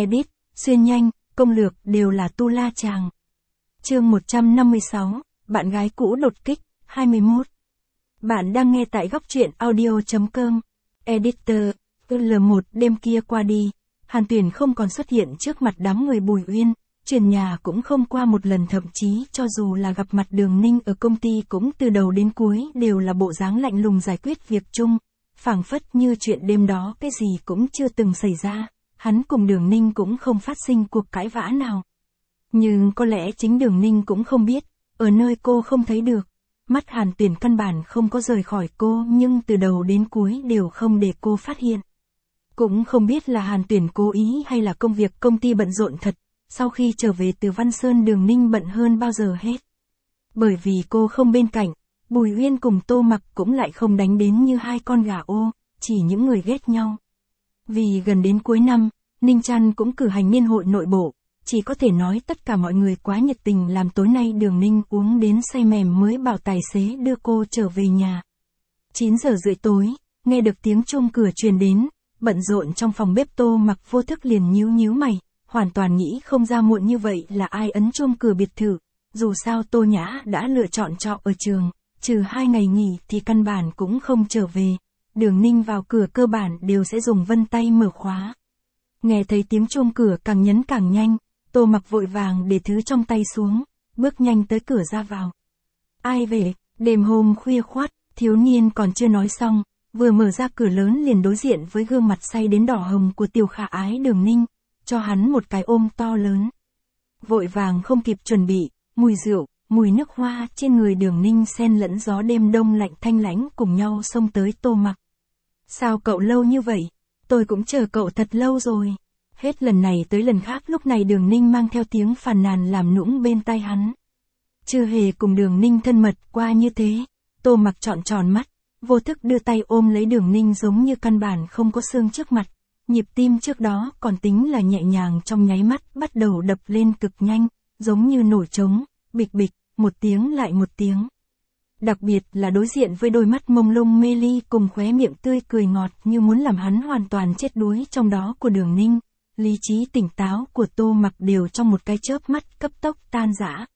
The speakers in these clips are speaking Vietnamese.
edit, xuyên nhanh, công lược đều là tu la chàng. Chương 156, bạn gái cũ đột kích, 21. Bạn đang nghe tại góc truyện audio.com. Editor, L1 đêm kia qua đi, Hàn Tuyển không còn xuất hiện trước mặt đám người Bùi Uyên, chuyển nhà cũng không qua một lần, thậm chí cho dù là gặp mặt Đường Ninh ở công ty cũng từ đầu đến cuối đều là bộ dáng lạnh lùng giải quyết việc chung, phảng phất như chuyện đêm đó cái gì cũng chưa từng xảy ra, hắn cùng Đường Ninh cũng không phát sinh cuộc cãi vã nào. Nhưng có lẽ chính Đường Ninh cũng không biết, ở nơi cô không thấy được, mắt Hàn Tuyển căn bản không có rời khỏi cô, nhưng từ đầu đến cuối đều không để cô phát hiện. Cũng không biết là Hàn Tuyển cố ý hay là công việc công ty bận rộn thật, sau khi trở về từ Văn Sơn Đường Ninh bận hơn bao giờ hết. Bởi vì cô không bên cạnh, Bùi Uyên cùng Tô Mặc cũng lại không đánh đến như hai con gà ô, chỉ những người ghét nhau. Vì gần đến cuối năm, Ninh Trăn cũng cử hành niên hội nội bộ, chỉ có thể nói tất cả mọi người quá nhiệt tình làm tối nay Đường Ninh uống đến say mềm mới bảo tài xế đưa cô trở về nhà. 9 giờ rưỡi tối, nghe được tiếng chuông cửa truyền đến, bận rộn trong phòng bếp Tô Mặc vô thức liền nhíu mày, hoàn toàn nghĩ không ra muộn như vậy là ai ấn chuông cửa biệt thự, dù sao Tô Nhã đã lựa chọn trọ ở trường, trừ 2 ngày nghỉ thì căn bản cũng không trở về, Đường Ninh vào cửa cơ bản đều sẽ dùng vân tay mở khóa. Nghe thấy tiếng chuông cửa càng nhấn càng nhanh, Tô Mặc vội vàng để thứ trong tay xuống, bước nhanh tới cửa ra vào. Ai về, đêm hôm khuya khoắt, thiếu niên còn chưa nói xong, vừa mở ra cửa lớn liền đối diện với gương mặt say đến đỏ hồng của tiểu khả ái Đường Ninh, cho hắn một cái ôm to lớn. Vội vàng không kịp chuẩn bị, mùi rượu, mùi nước hoa trên người Đường Ninh xen lẫn gió đêm đông lạnh thanh lãnh cùng nhau xông tới Tô Mặc. Sao cậu lâu như vậy? Tôi cũng chờ cậu thật lâu rồi. Hết lần này tới lần khác lúc này Đường Ninh mang theo tiếng phàn nàn làm nũng bên tai hắn. Chưa hề cùng Đường Ninh thân mật qua như thế, Tô Mặc tròn mắt, vô thức đưa tay ôm lấy Đường Ninh giống như căn bản không có xương trước mặt. Nhịp tim trước đó còn tính là nhẹ nhàng trong nháy mắt bắt đầu đập lên cực nhanh, giống như nổi trống, bịch bịch, một tiếng lại một tiếng. Đặc biệt là đối diện với đôi mắt mông lung mê ly cùng khóe miệng tươi cười ngọt như muốn làm hắn hoàn toàn chết đuối trong đó của Đường Ninh, lý trí tỉnh táo của Tô Mặc đều trong một cái chớp mắt cấp tốc tan rã.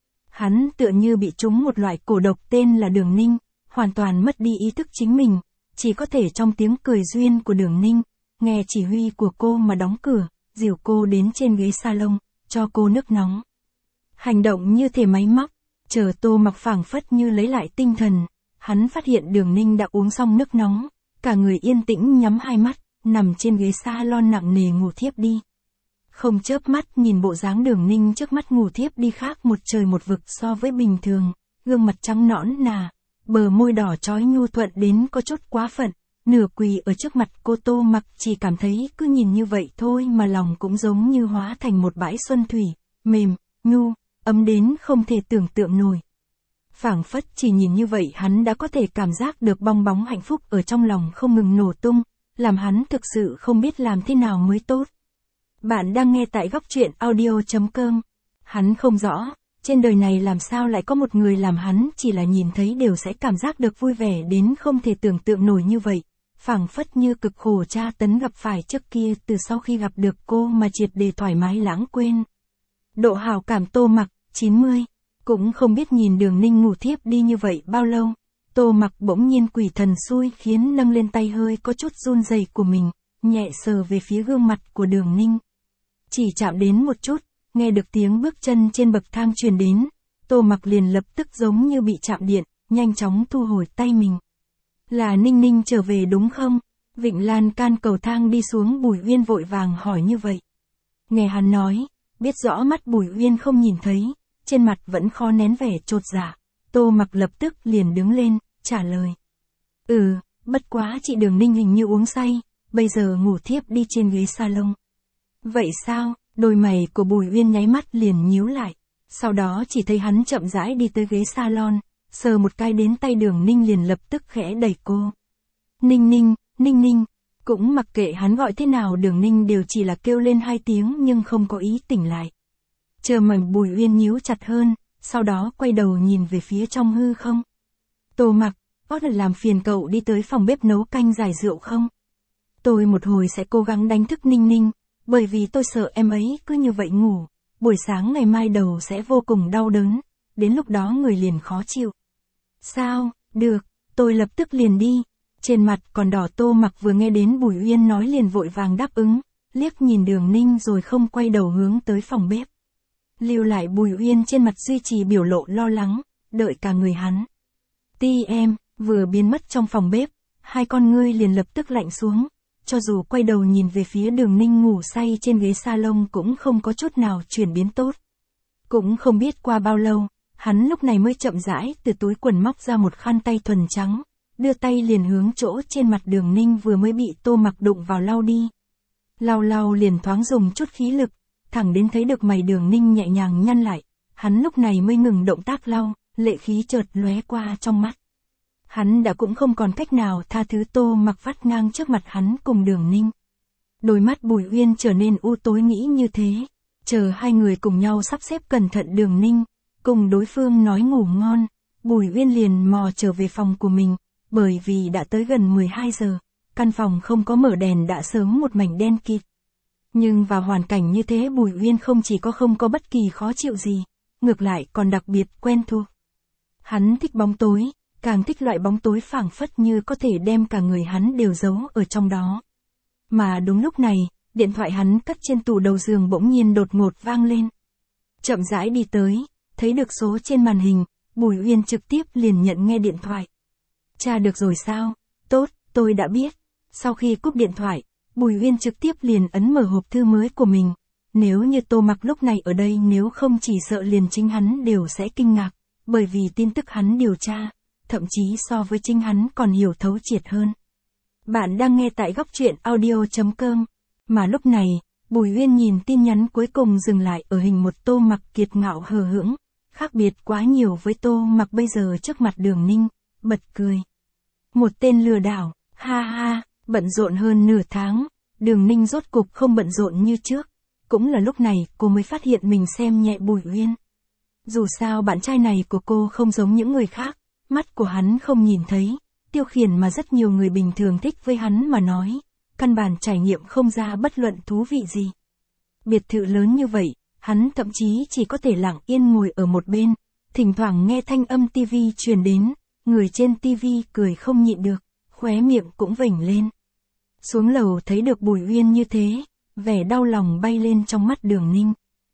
Hắn tựa như bị trúng một loại cổ độc tên là Đường Ninh, hoàn toàn mất đi ý thức chính mình, chỉ có thể trong tiếng cười duyên của Đường Ninh, nghe chỉ huy của cô mà đóng cửa, dìu cô đến trên ghế salon, cho cô nước nóng. Hành động như thể máy móc, chờ Tô Mặc phảng phất như lấy lại tinh thần, hắn phát hiện Đường Ninh đã uống xong nước nóng, cả người yên tĩnh nhắm hai mắt, nằm trên ghế salon nặng nề ngủ thiếp đi. Không chớp mắt nhìn bộ dáng Đường Ninh trước mắt ngủ thiếp đi khác một trời một vực so với bình thường, gương mặt trắng nõn nà, bờ môi đỏ chói nhu thuận đến có chút quá phận. Nửa quỳ ở trước mặt cô Tô Mặc chỉ cảm thấy cứ nhìn như vậy thôi mà lòng cũng giống như hóa thành một bãi xuân thủy, mềm, nhu, ấm đến không thể tưởng tượng nổi. Phảng phất chỉ nhìn như vậy hắn đã có thể cảm giác được bong bóng hạnh phúc ở trong lòng không ngừng nổ tung, làm hắn thực sự không biết làm thế nào mới tốt. Bạn đang nghe tại góc truyện audio.com. Hắn không rõ, trên đời này làm sao lại có một người làm hắn chỉ là nhìn thấy đều sẽ cảm giác được vui vẻ đến không thể tưởng tượng nổi như vậy. Phảng phất như cực khổ tra tấn gặp phải trước kia từ sau khi gặp được cô mà triệt để thoải mái lãng quên. Độ hảo cảm Tô Mặc, 90. Cũng không biết nhìn Đường Ninh ngủ thiếp đi như vậy bao lâu. Tô Mặc bỗng nhiên quỷ thần xui khiến nâng lên tay hơi có chút run rẩy của mình, nhẹ sờ về phía gương mặt của Đường Ninh. Chỉ chạm đến một chút, nghe được tiếng bước chân trên bậc thang truyền đến, Tô Mặc liền lập tức giống như bị chạm điện, nhanh chóng thu hồi tay mình. Là Ninh Ninh trở về đúng không? Vịnh lan can cầu thang đi xuống Bùi Uyên vội vàng hỏi như vậy. Nghe hắn nói, biết rõ mắt Bùi Uyên không nhìn thấy, trên mặt vẫn khó nén vẻ chột dạ, Tô Mặc lập tức liền đứng lên, trả lời. Bất quá chị Đường Ninh hình như uống say, bây giờ ngủ thiếp đi trên ghế salon. Vậy sao? Đôi mày của Bùi Uyên nháy mắt liền nhíu lại, sau đó chỉ thấy hắn chậm rãi đi tới ghế salon, sờ một cái đến tay Đường Ninh liền lập tức khẽ đẩy cô. Ninh Ninh, cũng mặc kệ hắn gọi thế nào Đường Ninh đều chỉ là kêu lên 2 tiếng nhưng không có ý tỉnh lại. Chờ mày Bùi Uyên nhíu chặt hơn, sau đó quay đầu nhìn về phía trong hư không. Tô Mặc, có thể làm phiền cậu đi tới phòng bếp nấu canh giải rượu không? Tôi một hồi sẽ cố gắng đánh thức Ninh Ninh, bởi vì tôi sợ em ấy cứ như vậy ngủ, buổi sáng ngày mai đầu sẽ vô cùng đau đớn, đến lúc đó người liền khó chịu. Sao, được, tôi lập tức liền đi. Trên mặt còn đỏ Tô Mặc vừa nghe đến Bùi Uyên nói liền vội vàng đáp ứng, liếc nhìn Đường Ninh rồi không quay đầu hướng tới phòng bếp. Lưu lại Bùi Uyên trên mặt duy trì biểu lộ lo lắng, đợi cả người hắn. Ti em, vừa biến mất trong phòng bếp, hai con ngươi liền lập tức lạnh xuống, cho dù quay đầu nhìn về phía Đường Ninh ngủ say trên ghế salon cũng không có chút nào chuyển biến tốt. Cũng không biết qua bao lâu, hắn lúc này mới chậm rãi từ túi quần móc ra một khăn tay thuần trắng, đưa tay liền hướng chỗ trên mặt Đường Ninh vừa mới bị Tô Mặc đụng vào lau đi. Lau liền thoáng dùng chút khí lực, thẳng đến thấy được mày Đường Ninh nhẹ nhàng nhăn lại, hắn lúc này mới ngừng động tác lau, lệ khí chợt lóe qua trong mắt. Hắn đã cũng không còn cách nào tha thứ Tô Mặc vắt ngang trước mặt hắn cùng Đường Ninh. Đôi mắt Bùi Uyên trở nên u tối nghĩ như thế, chờ hai người cùng nhau sắp xếp cẩn thận Đường Ninh, cùng đối phương nói ngủ ngon, Bùi Uyên liền mò trở về phòng của mình, bởi vì đã tới gần 12 giờ, căn phòng không có mở đèn đã sớm một mảnh đen kịt. Nhưng vào hoàn cảnh như thế Bùi Uyên không chỉ có không có bất kỳ khó chịu gì, ngược lại còn đặc biệt quen thuộc. Hắn thích bóng tối, càng thích loại bóng tối phảng phất như có thể đem cả người hắn đều giấu ở trong đó. Mà đúng lúc này, điện thoại hắn cất trên tủ đầu giường bỗng nhiên đột ngột vang lên. Chậm rãi đi tới, thấy được số trên màn hình, Bùi Uyên trực tiếp liền nhận nghe điện thoại. Tra được rồi sao? Tốt, tôi đã biết. Sau khi cúp điện thoại, Bùi Uyên trực tiếp liền ấn mở hộp thư mới của mình. Nếu như Tô Mặc lúc này ở đây nếu không chỉ sợ liền chính hắn đều sẽ kinh ngạc, bởi vì tin tức hắn điều tra, thậm chí so với chính hắn còn hiểu thấu triệt hơn. Bạn đang nghe tại góc truyện audio.com. Mà lúc này, Bùi Uyên nhìn tin nhắn cuối cùng dừng lại ở hình một Tô Mặc kiệt ngạo hờ hững, khác biệt quá nhiều với Tô Mặc bây giờ trước mặt Đường Ninh, bật cười. Một tên lừa đảo, ha ha, bận rộn hơn nửa tháng, Đường Ninh rốt cục không bận rộn như trước, cũng là lúc này cô mới phát hiện mình xem nhẹ Bùi Uyên. Dù sao bạn trai này của cô không giống những người khác, mắt của hắn không nhìn thấy, tiêu khiển mà rất nhiều người bình thường thích với hắn mà nói, căn bản trải nghiệm không ra bất luận thú vị gì. Biệt thự lớn như vậy, hắn thậm chí chỉ có thể lặng yên ngồi ở một bên, thỉnh thoảng nghe thanh âm tivi truyền đến, người trên tivi cười không nhịn được, khóe miệng cũng vểnh lên. Xuống lầu thấy được Bùi Uyên như thế, vẻ đau lòng bay lên trong mắt Đường Ninh.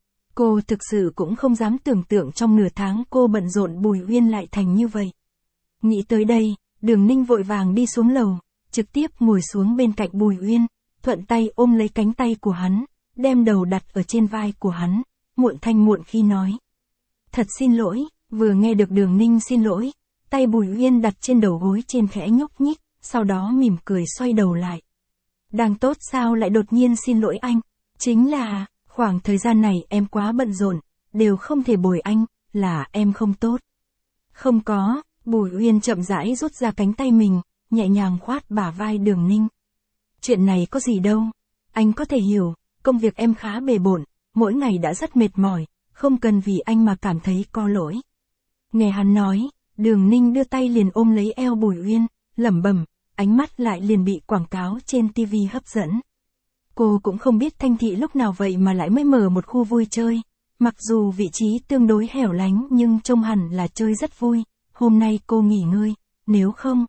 Cô thực sự cũng không dám tưởng tượng trong nửa tháng cô bận rộn Bùi Uyên lại thành như vậy. Nghĩ tới đây, Đường Ninh vội vàng đi xuống lầu, trực tiếp ngồi xuống bên cạnh Bùi Uyên, thuận tay ôm lấy cánh tay của hắn, đem đầu đặt ở trên vai của hắn, muộn thanh muộn khi nói. Thật xin lỗi, vừa nghe được Đường Ninh xin lỗi, tay Bùi Uyên đặt trên đầu gối trên khẽ nhúc nhích, sau đó mỉm cười xoay đầu lại. Đang tốt sao lại đột nhiên xin lỗi anh? Chính là, khoảng thời gian này em quá bận rộn, đều không thể bồi anh, là em không tốt. Không có, Bùi Uyên chậm rãi rút ra cánh tay mình, nhẹ nhàng khoát bả vai Đường Ninh. Chuyện này có gì đâu, anh có thể hiểu, công việc em khá bề bộn, mỗi ngày đã rất mệt mỏi, không cần vì anh mà cảm thấy có lỗi. Nghe hắn nói, Đường Ninh đưa tay liền ôm lấy eo Bùi Uyên, lẩm bẩm, ánh mắt lại liền bị quảng cáo trên TV hấp dẫn. Cô cũng không biết Thanh Thị lúc nào vậy mà lại mới mở một khu vui chơi, mặc dù vị trí tương đối hẻo lánh nhưng trông hẳn là chơi rất vui. Hôm nay cô nghỉ ngơi, nếu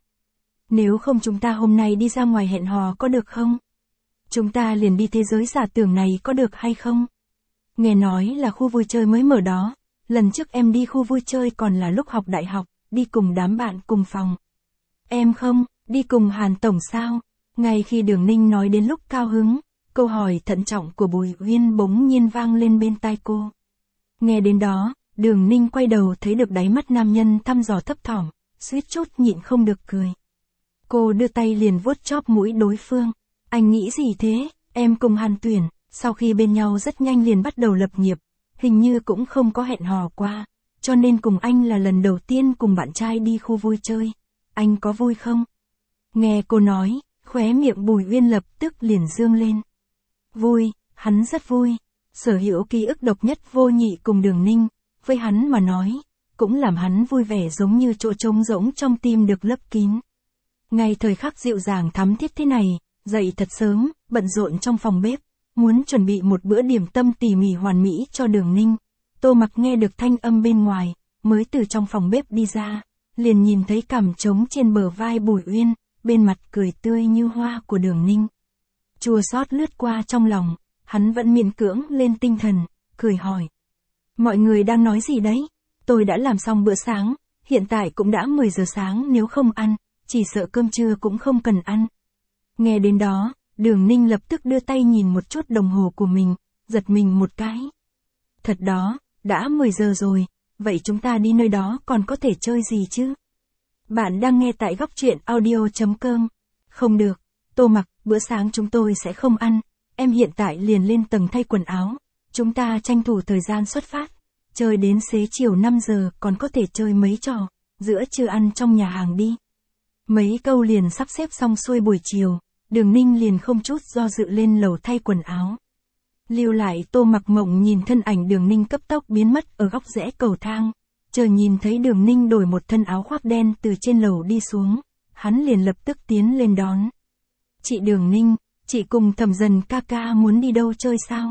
không chúng ta hôm nay đi ra ngoài hẹn hò có được không? Chúng ta liền đi thế giới giả tưởng này có được hay không? Nghe nói là khu vui chơi mới mở đó, lần trước em đi khu vui chơi còn là lúc học đại học, đi cùng đám bạn cùng phòng. Em không, đi cùng Hàn Tổng sao? Ngay khi Đường Ninh nói đến lúc cao hứng, câu hỏi thận trọng của Bùi Uyên bỗng nhiên vang lên bên tai cô. Nghe đến đó, Đường Ninh quay đầu thấy được đáy mắt nam nhân thăm dò thấp thỏm, suýt chút nhịn không được cười. Cô đưa tay liền vuốt chóp mũi đối phương. Anh nghĩ gì thế? Em cùng Hàn Tuyển, sau khi bên nhau rất nhanh liền bắt đầu lập nghiệp, hình như cũng không có hẹn hò qua, cho nên cùng anh là lần đầu tiên cùng bạn trai đi khu vui chơi. Anh có vui không? Nghe cô nói, khóe miệng Bùi Uyên lập tức liền dương lên. Vui, hắn rất vui. Sở hữu ký ức độc nhất vô nhị cùng Đường Ninh, với hắn mà nói, cũng làm hắn vui vẻ giống như chỗ trống rỗng trong tim được lấp kín. Ngay thời khắc dịu dàng thắm thiết thế này, dậy thật sớm, bận rộn trong phòng bếp, muốn chuẩn bị một bữa điểm tâm tỉ mỉ hoàn mỹ cho Đường Ninh. Tô Mặc nghe được thanh âm bên ngoài, mới từ trong phòng bếp đi ra, liền nhìn thấy cằm trống trên bờ vai Bùi Uyên, bên mặt cười tươi như hoa của Đường Ninh. Chua xót lướt qua trong lòng, hắn vẫn miễn cưỡng lên tinh thần, cười hỏi. Mọi người đang nói gì đấy? Tôi đã làm xong bữa sáng, hiện tại cũng đã 10 giờ sáng, nếu không ăn, chỉ sợ cơm trưa cũng không cần ăn. Nghe đến đó, Đường Ninh lập tức đưa tay nhìn một chút đồng hồ của mình, giật mình một cái. Thật đó, đã 10 giờ rồi, vậy chúng ta đi nơi đó còn có thể chơi gì chứ? Bạn đang nghe tại góc truyện audio.com. Không được, Tô Mặc, bữa sáng chúng tôi sẽ không ăn, em hiện tại liền lên tầng thay quần áo, chúng ta tranh thủ thời gian xuất phát, chơi đến xế chiều 5 giờ còn có thể chơi mấy trò, giữa trưa ăn trong nhà hàng đi. Mấy câu liền sắp xếp xong xuôi buổi chiều, Đường Ninh liền không chút do dự lên lầu thay quần áo. Lưu lại Tô Mặc mộng nhìn thân ảnh Đường Ninh cấp tốc biến mất ở góc rẽ cầu thang, chờ nhìn thấy Đường Ninh đổi một thân áo khoác đen từ trên lầu đi xuống, hắn liền lập tức tiến lên đón. Chị Đường Ninh, chị cùng Thẩm Dần ca ca muốn đi đâu chơi sao?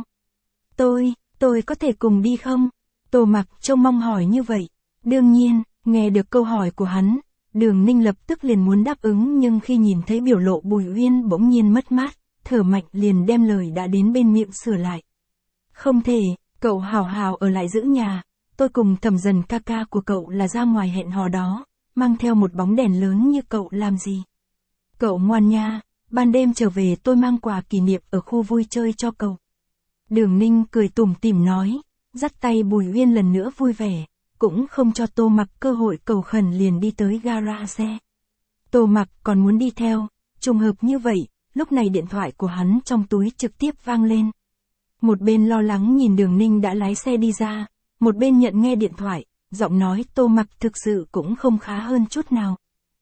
Tôi có thể cùng đi không? Tô Mặc trông mong hỏi như vậy. Đương nhiên, nghe được câu hỏi của hắn, Đường Ninh lập tức liền muốn đáp ứng, nhưng khi nhìn thấy biểu lộ Bùi Uyên bỗng nhiên mất mát, thở mạnh liền đem lời đã đến bên miệng sửa lại. Không thể, cậu hào hào ở lại giữ nhà, tôi cùng Thẩm Dần ca ca của cậu là ra ngoài hẹn hò đó, mang theo một bóng đèn lớn như cậu làm gì? Cậu ngoan nha, ban đêm trở về tôi mang quà kỷ niệm ở khu vui chơi cho cậu. Đường Ninh cười tủm tỉm nói, dắt tay Bùi Uyên lần nữa vui vẻ, cũng không cho Tô Mặc cơ hội cầu khẩn liền đi tới gara xe. Tô Mặc còn muốn đi theo, trùng hợp như vậy, lúc này điện thoại của hắn trong túi trực tiếp vang lên. Một bên lo lắng nhìn Đường Ninh đã lái xe đi ra, một bên nhận nghe điện thoại, giọng nói Tô Mặc thực sự cũng không khá hơn chút nào.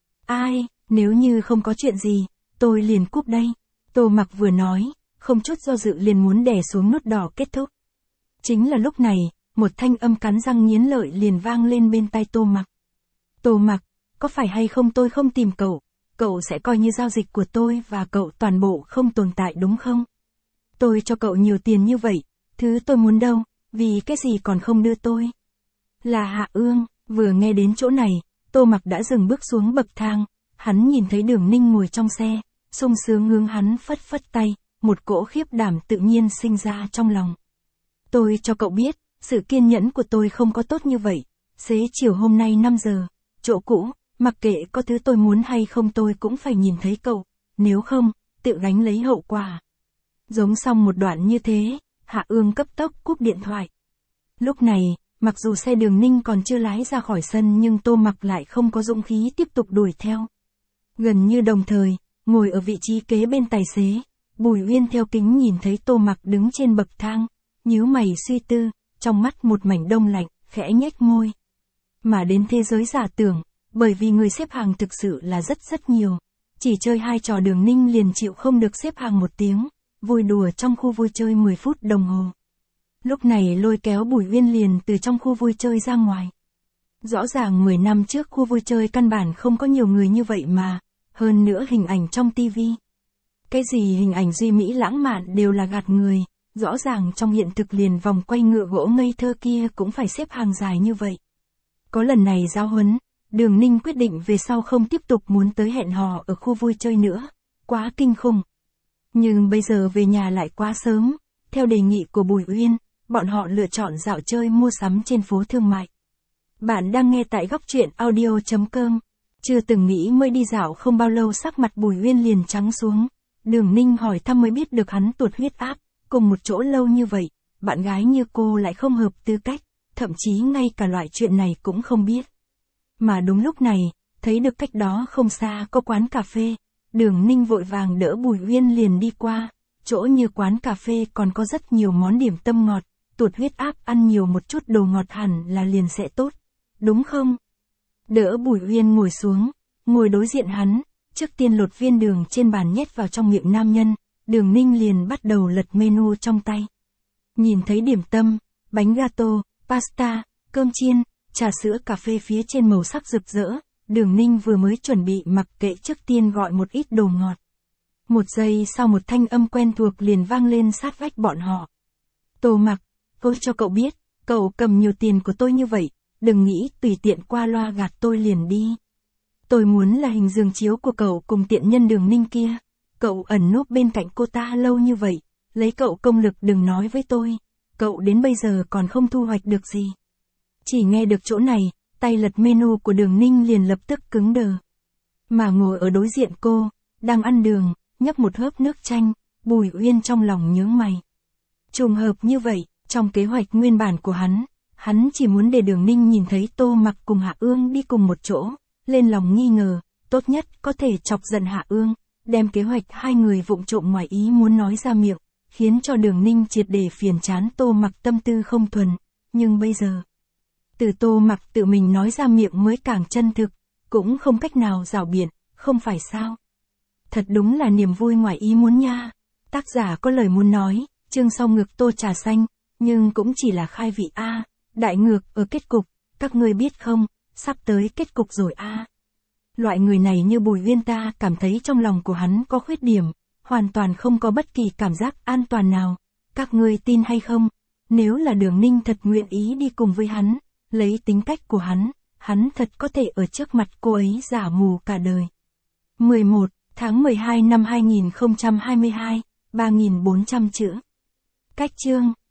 Ai, nếu như không có chuyện gì, tôi liền cúp đây. Tô Mặc vừa nói, không chút do dự liền muốn đè xuống nút đỏ kết thúc. Chính là lúc này, một thanh âm cắn răng nghiến lợi liền vang lên bên tai Tô Mặc. Tô Mặc, có phải hay không tôi không tìm cậu, cậu sẽ coi như giao dịch của tôi và cậu toàn bộ không tồn tại đúng không? Tôi cho cậu nhiều tiền như vậy, thứ tôi muốn đâu, vì cái gì còn không đưa tôi? Là Hạ Ương. Vừa nghe đến chỗ này, Tô Mặc đã dừng bước xuống bậc thang, hắn nhìn thấy Đường Ninh ngồi trong xe, sung sướng hướng hắn phất phất tay, một cỗ khiếp đảm tự nhiên sinh ra trong lòng. Tôi cho cậu biết, sự kiên nhẫn của tôi không có tốt như vậy, xế chiều hôm nay 5 giờ, chỗ cũ, mặc kệ có thứ tôi muốn hay không tôi cũng phải nhìn thấy cậu, nếu không, tự gánh lấy hậu quả. Giống xong một đoạn như thế, Hạ Ương cấp tốc cúp điện thoại. Lúc này, mặc dù xe Đường Ninh còn chưa lái ra khỏi sân nhưng Tô Mặc lại không có dũng khí tiếp tục đuổi theo. Gần như đồng thời, ngồi ở vị trí kế bên tài xế, Bùi Uyên theo kính nhìn thấy Tô Mặc đứng trên bậc thang, nhíu mày suy tư, trong mắt một mảnh đông lạnh, khẽ nhếch môi. Mà đến thế giới giả tưởng, bởi vì người xếp hàng thực sự là rất nhiều, chỉ chơi 2 trò Đường Ninh liền chịu không được xếp hàng 1 tiếng, vui đùa trong khu vui chơi 10 phút đồng hồ. Lúc này lôi kéo Bùi Uyên liền từ trong khu vui chơi ra ngoài. Rõ ràng 10 năm trước khu vui chơi căn bản không có nhiều người như vậy mà, hơn nữa hình ảnh trong tivi. Cái gì hình ảnh duy mỹ lãng mạn đều là gạt người, rõ ràng trong hiện thực liền vòng quay ngựa gỗ ngây thơ kia cũng phải xếp hàng dài như vậy. Có lần này giáo huấn, Đường Ninh quyết định về sau không tiếp tục muốn tới hẹn hò ở khu vui chơi nữa, quá kinh khủng. Nhưng bây giờ về nhà lại quá sớm, theo đề nghị của Bùi Uyên, bọn họ lựa chọn dạo chơi mua sắm trên phố thương mại. Bạn đang nghe tại góc truyện audio.com. Chưa từng nghĩ mới đi dạo không bao lâu sắc mặt Bùi Uyên liền trắng xuống. Đường Ninh hỏi thăm mới biết được hắn tuột huyết áp, cùng một chỗ lâu như vậy, bạn gái như cô lại không hợp tư cách, thậm chí ngay cả loại chuyện này cũng không biết. Mà đúng lúc này, thấy được cách đó không xa có quán cà phê, Đường Ninh vội vàng đỡ Bùi Uyên liền đi qua, chỗ như quán cà phê còn có rất nhiều món điểm tâm ngọt, tuột huyết áp ăn nhiều một chút đồ ngọt hẳn là liền sẽ tốt, đúng không? Đỡ Bùi Uyên ngồi xuống, ngồi đối diện hắn, trước tiên lột viên đường trên bàn nhét vào trong miệng nam nhân, Đường Ninh liền bắt đầu lật menu trong tay. Nhìn thấy điểm tâm, bánh gato, pasta, cơm chiên, trà sữa cà phê phía trên màu sắc rực rỡ, Đường Ninh vừa mới chuẩn bị mặc kệ trước tiên gọi một ít đồ ngọt. Một giây sau một thanh âm quen thuộc liền vang lên sát vách bọn họ. Tô Mặc, tôi cho cậu biết, cậu cầm nhiều tiền của tôi như vậy, đừng nghĩ tùy tiện qua loa gạt tôi liền đi. Tôi muốn là hình giường chiếu của cậu cùng tiện nhân Đường Ninh kia. Cậu ẩn núp bên cạnh cô ta lâu như vậy, lấy cậu công lực đừng nói với tôi. Cậu đến bây giờ còn không thu hoạch được gì. Chỉ nghe được chỗ này, tay lật menu của Đường Ninh liền lập tức cứng đờ. Mà ngồi ở đối diện cô, đang ăn đường, nhấp một hớp nước chanh, Bùi Uyên trong lòng nhướng mày. Trùng hợp như vậy, trong kế hoạch nguyên bản của hắn chỉ muốn để Đường Ninh nhìn thấy Tô Mặc cùng Hạ Ương đi cùng một chỗ, lên lòng nghi ngờ, tốt nhất có thể chọc giận Hạ Ương, đem kế hoạch hai người vụng trộm ngoài ý muốn nói ra miệng, khiến cho Đường Ninh triệt để phiền chán Tô Mặc tâm tư không thuần, nhưng bây giờ, từ Tô Mặc tự mình nói ra miệng mới càng chân thực, cũng không cách nào giảo biện, không phải sao? Thật đúng là niềm vui ngoài ý muốn nha. Tác giả có lời muốn nói, chương sau ngược tô trà xanh, nhưng cũng chỉ là khai vị a, đại ngược ở kết cục, các ngươi biết không, sắp tới kết cục rồi a. Loại người này như Bùi Uyên ta cảm thấy trong lòng của hắn có khuyết điểm, hoàn toàn không có bất kỳ cảm giác an toàn nào. Các ngươi tin hay không? Nếu là Đường Ninh thật nguyện ý đi cùng với hắn, lấy tính cách của hắn thật có thể ở trước mặt cô ấy giả mù cả đời. 11 tháng 12 năm 2022, 3.400 chữ. Cách chương